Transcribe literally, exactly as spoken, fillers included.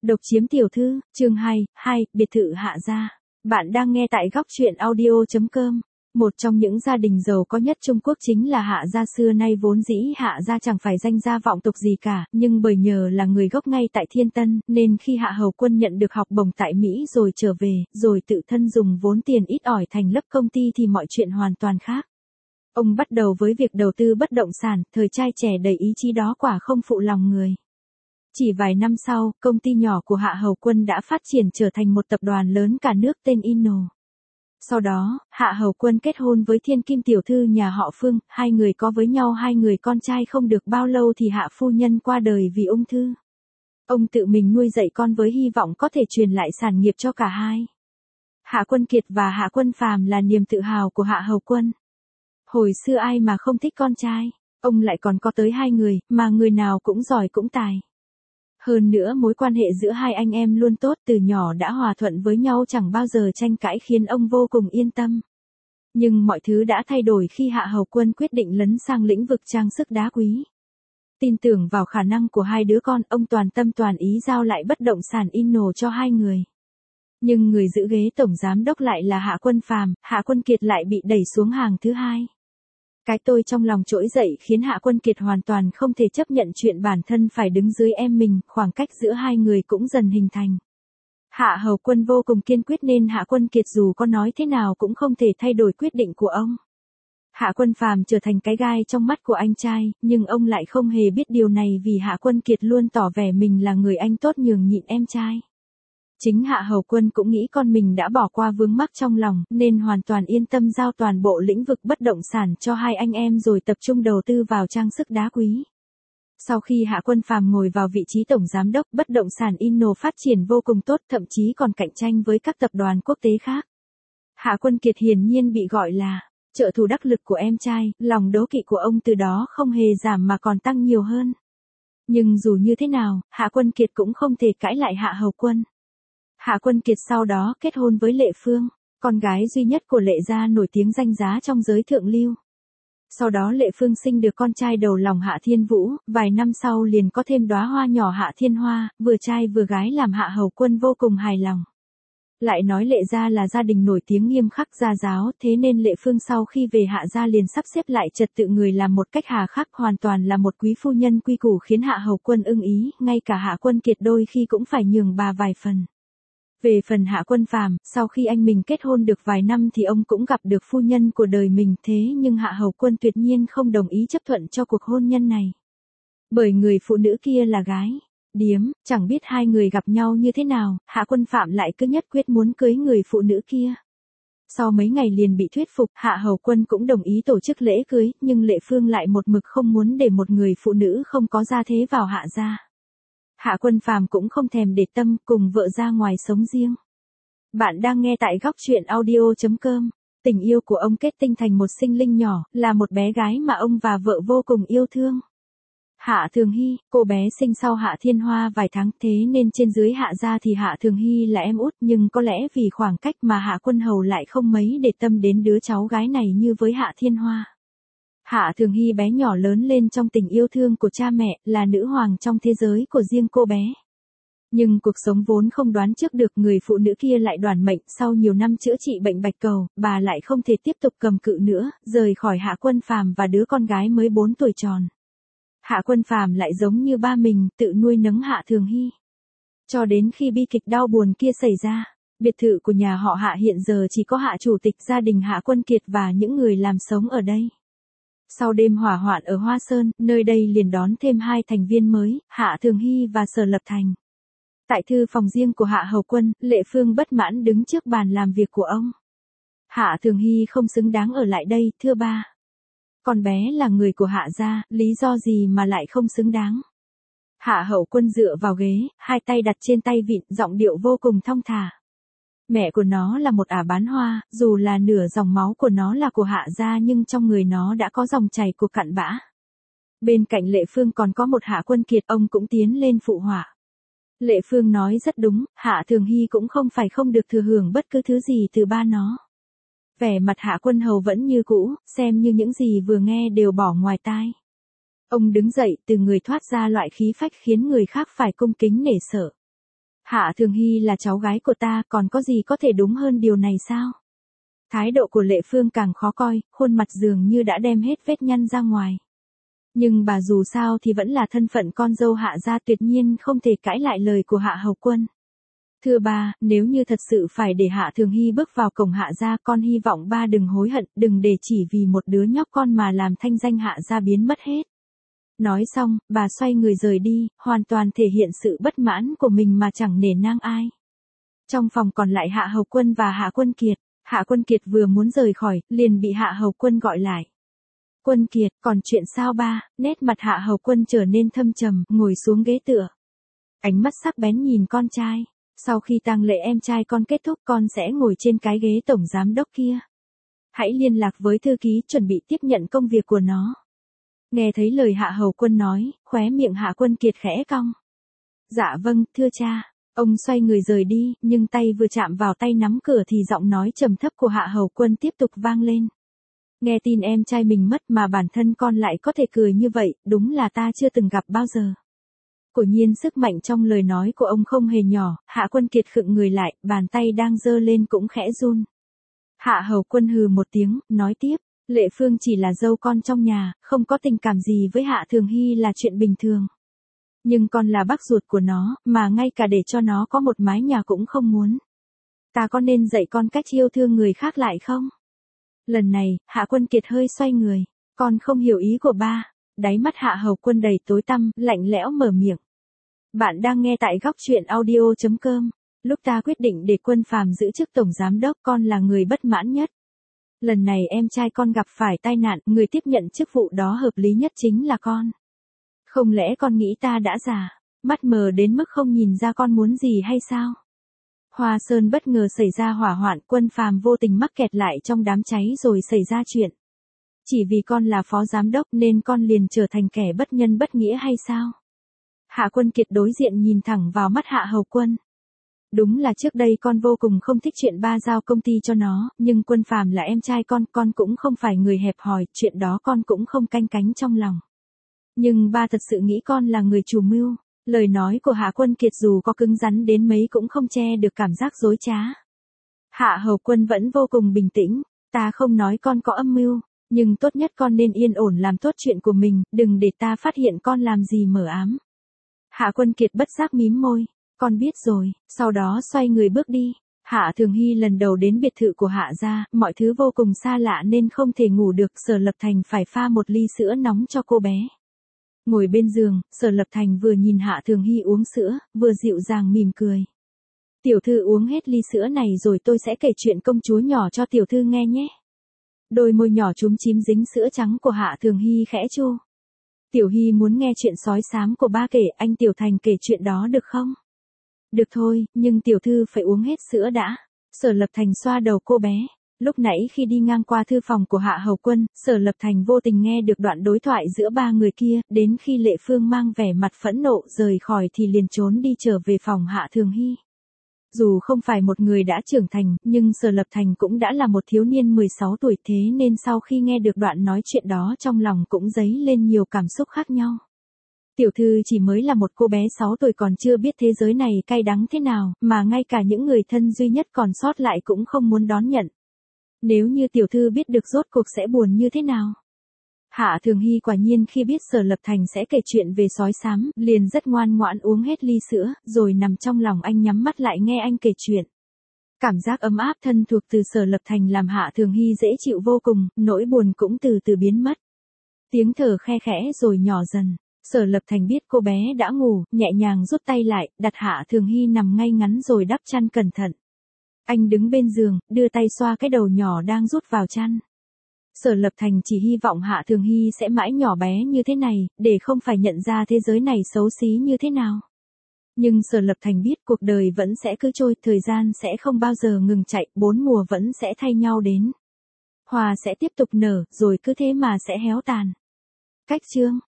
Độc chiếm tiểu thư, chương hai, hai, biệt thự Hạ gia. Bạn đang nghe tại góc truyện audio chấm com. Một trong những gia đình giàu có nhất Trung Quốc chính là Hạ gia. Xưa nay vốn dĩ Hạ gia chẳng phải danh gia vọng tộc gì cả, nhưng bởi nhờ là người gốc ngay tại Thiên Tân, nên khi Hạ Hầu Quân nhận được học bổng tại Mỹ rồi trở về, rồi tự thân dùng vốn tiền ít ỏi thành lập công ty thì mọi chuyện hoàn toàn khác. Ông bắt đầu với việc đầu tư bất động sản, thời trai trẻ đầy ý chí đó quả không phụ lòng người. Chỉ vài năm sau, công ty nhỏ của Hạ Hầu Quân đã phát triển trở thành một tập đoàn lớn cả nước tên Inno. Sau đó, Hạ Hầu Quân kết hôn với thiên kim tiểu thư nhà họ Phương, hai người có với nhau hai người con trai. Không được bao lâu thì Hạ phu nhân qua đời vì ung thư. Ông tự mình nuôi dạy con với hy vọng có thể truyền lại sản nghiệp cho cả hai. Hạ Quân Kiệt và Hạ Quân Phàm là niềm tự hào của Hạ Hầu Quân. Hồi xưa ai mà không thích con trai, ông lại còn có tới hai người, mà người nào cũng giỏi cũng tài. Hơn nữa mối quan hệ giữa hai anh em luôn tốt, từ nhỏ đã hòa thuận với nhau, chẳng bao giờ tranh cãi, khiến ông vô cùng yên tâm. Nhưng mọi thứ đã thay đổi khi Hạ Hầu Quân quyết định lấn sang lĩnh vực trang sức đá quý. Tin tưởng vào khả năng của hai đứa con, ông toàn tâm toàn ý giao lại bất động sản Inno cho hai người. Nhưng người giữ ghế tổng giám đốc lại là Hạ Quân Phàm, Hạ Quân Kiệt lại bị đẩy xuống hàng thứ hai. Cái tôi trong lòng trỗi dậy khiến Hạ Quân Kiệt hoàn toàn không thể chấp nhận chuyện bản thân phải đứng dưới em mình, khoảng cách giữa hai người cũng dần hình thành. Hạ Hầu Quân vô cùng kiên quyết nên Hạ Quân Kiệt dù có nói thế nào cũng không thể thay đổi quyết định của ông. Hạ Quân Phàm trở thành cái gai trong mắt của anh trai, nhưng ông lại không hề biết điều này vì Hạ Quân Kiệt luôn tỏ vẻ mình là người anh tốt nhường nhịn em trai. Chính Hạ Hầu Quân cũng nghĩ con mình đã bỏ qua vướng mắc trong lòng, nên hoàn toàn yên tâm giao toàn bộ lĩnh vực bất động sản cho hai anh em rồi tập trung đầu tư vào trang sức đá quý. Sau khi Hạ Quân Phàm ngồi vào vị trí tổng giám đốc, bất động sản Inno phát triển vô cùng tốt, thậm chí còn cạnh tranh với các tập đoàn quốc tế khác. Hạ Quân Kiệt hiển nhiên bị gọi là trợ thủ đắc lực của em trai, lòng đố kỵ của ông từ đó không hề giảm mà còn tăng nhiều hơn. Nhưng dù như thế nào, Hạ Quân Kiệt cũng không thể cãi lại Hạ Hầu Quân. Hạ Quân Kiệt sau đó kết hôn với Lệ Phương, con gái duy nhất của Lệ gia nổi tiếng danh giá trong giới thượng lưu. Sau đó Lệ Phương sinh được con trai đầu lòng Hạ Thiên Vũ, vài năm sau liền có thêm đóa hoa nhỏ Hạ Thiên Hoa, vừa trai vừa gái làm Hạ Hầu Quân vô cùng hài lòng. Lại nói Lệ gia là gia đình nổi tiếng nghiêm khắc gia giáo, thế nên Lệ Phương sau khi về Hạ gia liền sắp xếp lại trật tự người làm một cách hà khắc, hoàn toàn là một quý phu nhân quy củ khiến Hạ Hầu Quân ưng ý, ngay cả Hạ Quân Kiệt đôi khi cũng phải nhường bà vài phần. Về phần Hạ Quân Phàm, sau khi anh mình kết hôn được vài năm thì ông cũng gặp được phu nhân của đời mình, thế nhưng Hạ Hầu Quân tuyệt nhiên không đồng ý chấp thuận cho cuộc hôn nhân này. Bởi người phụ nữ kia là gái điếm, chẳng biết hai người gặp nhau như thế nào, Hạ Quân Phàm lại cứ nhất quyết muốn cưới người phụ nữ kia. Sau mấy ngày liền bị thuyết phục, Hạ Hầu Quân cũng đồng ý tổ chức lễ cưới, nhưng Lệ Phương lại một mực không muốn để một người phụ nữ không có gia thế vào Hạ gia. Hạ Quân Phàm cũng không thèm để tâm, cùng vợ ra ngoài sống riêng. Bạn đang nghe tại góc truyện audio chấm com. Tình yêu của ông kết tinh thành một sinh linh nhỏ, là một bé gái mà ông và vợ vô cùng yêu thương. Hạ Thường Hy, cô bé sinh sau Hạ Thiên Hoa vài tháng, thế nên trên dưới Hạ gia thì Hạ Thường Hy là em út, nhưng có lẽ vì khoảng cách mà Hạ Quân Hầu lại không mấy để tâm đến đứa cháu gái này như với Hạ Thiên Hoa. Hạ Thường Hy bé nhỏ lớn lên trong tình yêu thương của cha mẹ, là nữ hoàng trong thế giới của riêng cô bé. Nhưng cuộc sống vốn không đoán trước được, người phụ nữ kia lại đoản mệnh, sau nhiều năm chữa trị bệnh bạch cầu, bà lại không thể tiếp tục cầm cự nữa, rời khỏi Hạ Quân Phàm và đứa con gái mới bốn tuổi tròn. Hạ Quân Phàm lại giống như ba mình, tự nuôi nấng Hạ Thường Hy. Cho đến khi bi kịch đau buồn kia xảy ra, biệt thự của nhà họ Hạ hiện giờ chỉ có Hạ chủ tịch gia đình Hạ Quân Kiệt và những người làm sống ở đây. Sau đêm hỏa hoạn ở Hoa Sơn, nơi đây liền đón thêm hai thành viên mới, Hạ Thường Hy và Sở Lập Thành. Tại thư phòng riêng của Hạ Hầu Quân, Lệ Phương bất mãn đứng trước bàn làm việc của ông. Hạ Thường Hy không xứng đáng ở lại đây, thưa ba. Con bé là người của Hạ gia, lý do gì mà lại không xứng đáng? Hạ Hầu Quân dựa vào ghế, hai tay đặt trên tay vịn, giọng điệu vô cùng thong thả. Mẹ của nó là một ả bán hoa, dù là nửa dòng máu của nó là của Hạ gia nhưng trong người nó đã có dòng chảy của cặn bã. Bên cạnh Lệ Phương còn có một Hạ Quân Kiệt, ông cũng tiến lên phụ họa. Lệ Phương nói rất đúng, Hạ Thường Hy cũng không phải không được thừa hưởng bất cứ thứ gì từ ba nó. Vẻ mặt Hạ Quân Hầu vẫn như cũ, xem như những gì vừa nghe đều bỏ ngoài tai. Ông đứng dậy, từ người thoát ra loại khí phách khiến người khác phải cung kính nể sợ. Hạ Thường Hy là cháu gái của ta, còn có gì có thể đúng hơn điều này sao? Thái độ của Lệ Phương càng khó coi, khuôn mặt dường như đã đem hết vết nhăn ra ngoài. Nhưng bà dù sao thì vẫn là thân phận con dâu Hạ gia, tuyệt nhiên không thể cãi lại lời của Hạ Hầu Quân. Thưa ba, nếu như thật sự phải để Hạ Thường Hy bước vào cổng Hạ gia, con hy vọng ba đừng hối hận, đừng để chỉ vì một đứa nhóc con mà làm thanh danh Hạ gia biến mất hết. Nói xong, bà xoay người rời đi, hoàn toàn thể hiện sự bất mãn của mình mà chẳng nể nang ai. Trong phòng còn lại Hạ Hầu Quân và Hạ Quân Kiệt. Hạ Quân Kiệt vừa muốn rời khỏi, liền bị Hạ Hầu Quân gọi lại. Quân Kiệt, còn chuyện sao ba? Nét mặt Hạ Hầu Quân trở nên thâm trầm, ngồi xuống ghế tựa. Ánh mắt sắc bén nhìn con trai. Sau khi tang lễ em trai con kết thúc, con sẽ ngồi trên cái ghế tổng giám đốc kia. Hãy liên lạc với thư ký chuẩn bị tiếp nhận công việc của nó. Nghe thấy lời Hạ Hầu Quân nói, khóe miệng Hạ Quân Kiệt khẽ cong. Dạ vâng, thưa cha. Ông xoay người rời đi, nhưng tay vừa chạm vào tay nắm cửa thì giọng nói trầm thấp của Hạ Hầu Quân tiếp tục vang lên. Nghe tin em trai mình mất mà bản thân con lại có thể cười như vậy, đúng là ta chưa từng gặp bao giờ. Quả nhiên sức mạnh trong lời nói của ông không hề nhỏ, Hạ Quân Kiệt khựng người lại, bàn tay đang giơ lên cũng khẽ run. Hạ Hầu Quân hừ một tiếng, nói tiếp, Lệ Phương chỉ là dâu con trong nhà, không có tình cảm gì với Hạ Thường Hy là chuyện bình thường. Nhưng con là bác ruột của nó, mà ngay cả để cho nó có một mái nhà cũng không muốn. Ta có nên dạy con cách yêu thương người khác lại không? Lần này, Hạ Quân Kiệt hơi xoay người. Con không hiểu ý của ba. Đáy mắt Hạ Hầu Quân đầy tối tăm, lạnh lẽo mở miệng. Bạn đang nghe tại góc truyện audio chấm com. Lúc ta quyết định để Quân Phàm giữ chức tổng giám đốc, con là người bất mãn nhất. Lần này em trai con gặp phải tai nạn, người tiếp nhận chức vụ đó hợp lý nhất chính là con. Không lẽ con nghĩ ta đã già, mắt mờ đến mức không nhìn ra con muốn gì hay sao? Hoa Sơn bất ngờ xảy ra hỏa hoạn, Quân Phàm vô tình mắc kẹt lại trong đám cháy rồi xảy ra chuyện. Chỉ vì con là phó giám đốc nên con liền trở thành kẻ bất nhân bất nghĩa hay sao? Hạ Quân Kiệt đối diện nhìn thẳng vào mắt Hạ Hầu Quân. Đúng là trước đây con vô cùng không thích chuyện ba giao công ty cho nó, nhưng Quân Phàm là em trai con, con cũng không phải người hẹp hòi, chuyện đó con cũng không canh cánh trong lòng. Nhưng ba thật sự nghĩ con là người chủ mưu. Lời nói của Hạ Quân Kiệt dù có cứng rắn đến mấy cũng không che được cảm giác dối trá. Hạ Hầu Quân vẫn vô cùng bình tĩnh. Ta không nói con có âm mưu, nhưng tốt nhất con nên yên ổn làm tốt chuyện của mình, đừng để ta phát hiện con làm gì mờ ám. Hạ Quân Kiệt bất giác mím môi. Con biết rồi, sau đó xoay người bước đi. Hạ Thường Hy lần đầu đến biệt thự của Hạ gia, mọi thứ vô cùng xa lạ nên không thể ngủ được, Sở Lập Thành phải pha một ly sữa nóng cho cô bé. Ngồi bên giường, Sở Lập Thành vừa nhìn Hạ Thường Hy uống sữa, vừa dịu dàng mỉm cười. Tiểu thư uống hết ly sữa này rồi tôi sẽ kể chuyện công chúa nhỏ cho tiểu thư nghe nhé. Đôi môi nhỏ chúm chím dính sữa trắng của Hạ Thường Hy khẽ chu. Tiểu Hy muốn nghe chuyện sói xám của ba kể, anh Tiểu Thành kể chuyện đó được không? Được thôi, nhưng tiểu thư phải uống hết sữa đã. Sở Lập Thành xoa đầu cô bé. Lúc nãy khi đi ngang qua thư phòng của Hạ Hầu Quân, Sở Lập Thành vô tình nghe được đoạn đối thoại giữa ba người kia, đến khi Lệ Phương mang vẻ mặt phẫn nộ rời khỏi thì liền trốn đi trở về phòng Hạ Thường Hy. Dù không phải một người đã trưởng thành, nhưng Sở Lập Thành cũng đã là một thiếu niên mười sáu tuổi, thế nên sau khi nghe được đoạn nói chuyện đó trong lòng cũng dấy lên nhiều cảm xúc khác nhau. Tiểu thư chỉ mới là một cô bé sáu tuổi còn chưa biết thế giới này cay đắng thế nào, mà ngay cả những người thân duy nhất còn sót lại cũng không muốn đón nhận. Nếu như tiểu thư biết được rốt cuộc sẽ buồn như thế nào. Hạ Thường Hy quả nhiên khi biết Sở Lập Thành sẽ kể chuyện về sói xám, liền rất ngoan ngoãn uống hết ly sữa, rồi nằm trong lòng anh nhắm mắt lại nghe anh kể chuyện. Cảm giác ấm áp thân thuộc từ Sở Lập Thành làm Hạ Thường Hy dễ chịu vô cùng, nỗi buồn cũng từ từ biến mất. Tiếng thở khe khẽ rồi nhỏ dần. Sở Lập Thành biết cô bé đã ngủ, nhẹ nhàng rút tay lại, đặt Hạ Thường Hy nằm ngay ngắn rồi đắp chăn cẩn thận. Anh đứng bên giường, đưa tay xoa cái đầu nhỏ đang rút vào chăn. Sở Lập Thành chỉ hy vọng Hạ Thường Hy sẽ mãi nhỏ bé như thế này, để không phải nhận ra thế giới này xấu xí như thế nào. Nhưng Sở Lập Thành biết cuộc đời vẫn sẽ cứ trôi, thời gian sẽ không bao giờ ngừng chạy, bốn mùa vẫn sẽ thay nhau đến. Hoa sẽ tiếp tục nở, rồi cứ thế mà sẽ héo tàn. Cách chương